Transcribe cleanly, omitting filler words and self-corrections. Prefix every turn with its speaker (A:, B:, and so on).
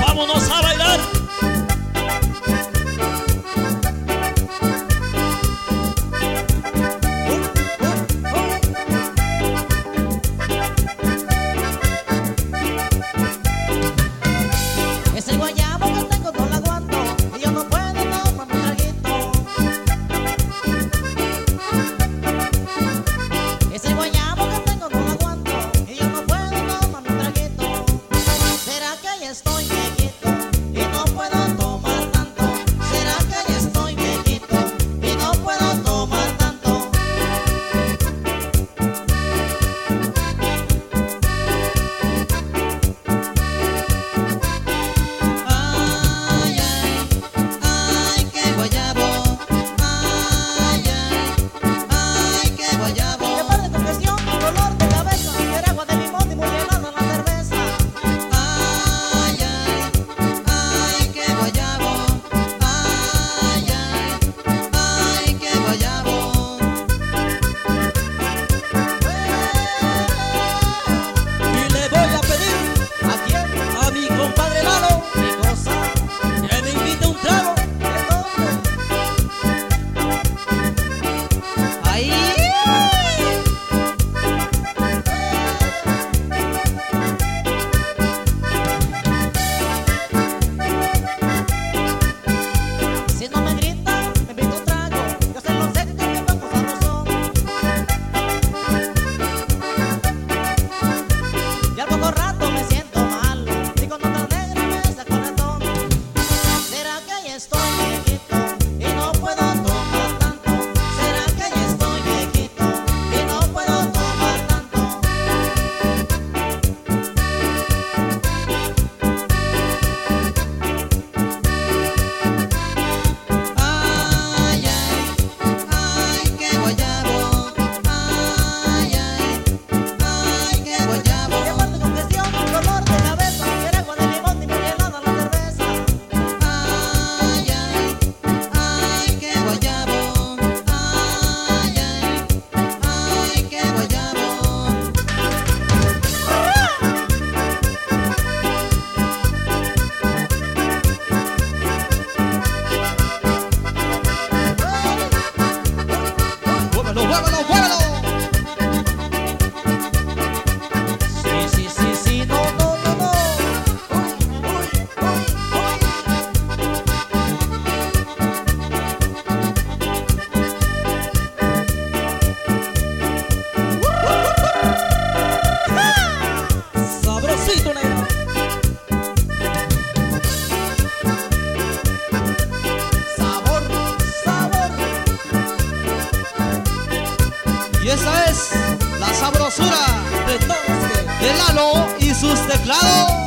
A: Vámonos a bailar.
B: Ese guayabo que tengo no lo aguanto y yo no puedo tomar un traguito. Ese guayabo que tengo no lo aguanto y yo no puedo tomar un traguito. ¿Será que ya estoy viejito y no puedo tomar tanto? ¿Será que ya estoy viejito y no puedo tomar tanto? Ay, ay, qué guayabo. Ay, qué guayabo. Que par de confesión, dolor de cabeza, era agua de limón y muy helada la cerveza. Ay, qué guayabo. Ay, qué guayabo.
A: Y le voy a pedir
B: ¿A quién?
A: a mi compadre Lalo
B: ¿Qué cosa?
A: que me invite un trago.
B: ¿Qué dónde? Ahí. Si no me grita, me invito un trago. Yo se lo sé que me pongo sabrosón. Y al poco rato me siento mal. Y con otra negra me hace corazón. ¿Será que ya estoy viejito y no puedo tomar tanto? ¿Será que ya estoy viejito y no puedo tomar tanto? Ay, qué guayabo. Ay, qué guayabo. Qué parte confesión, dolor de cabeza, era agua de limón y muy helada la cerveza. Ay, qué guayabo. Ay, qué guayabo.
A: ¡Muévelo, muévelo, muévelo!
B: Sí, no, no, no, no.
A: Sabrosito, negro.
B: Sabor, sabor.
A: Y esa es la sabrosura de Lalo y sus teclados.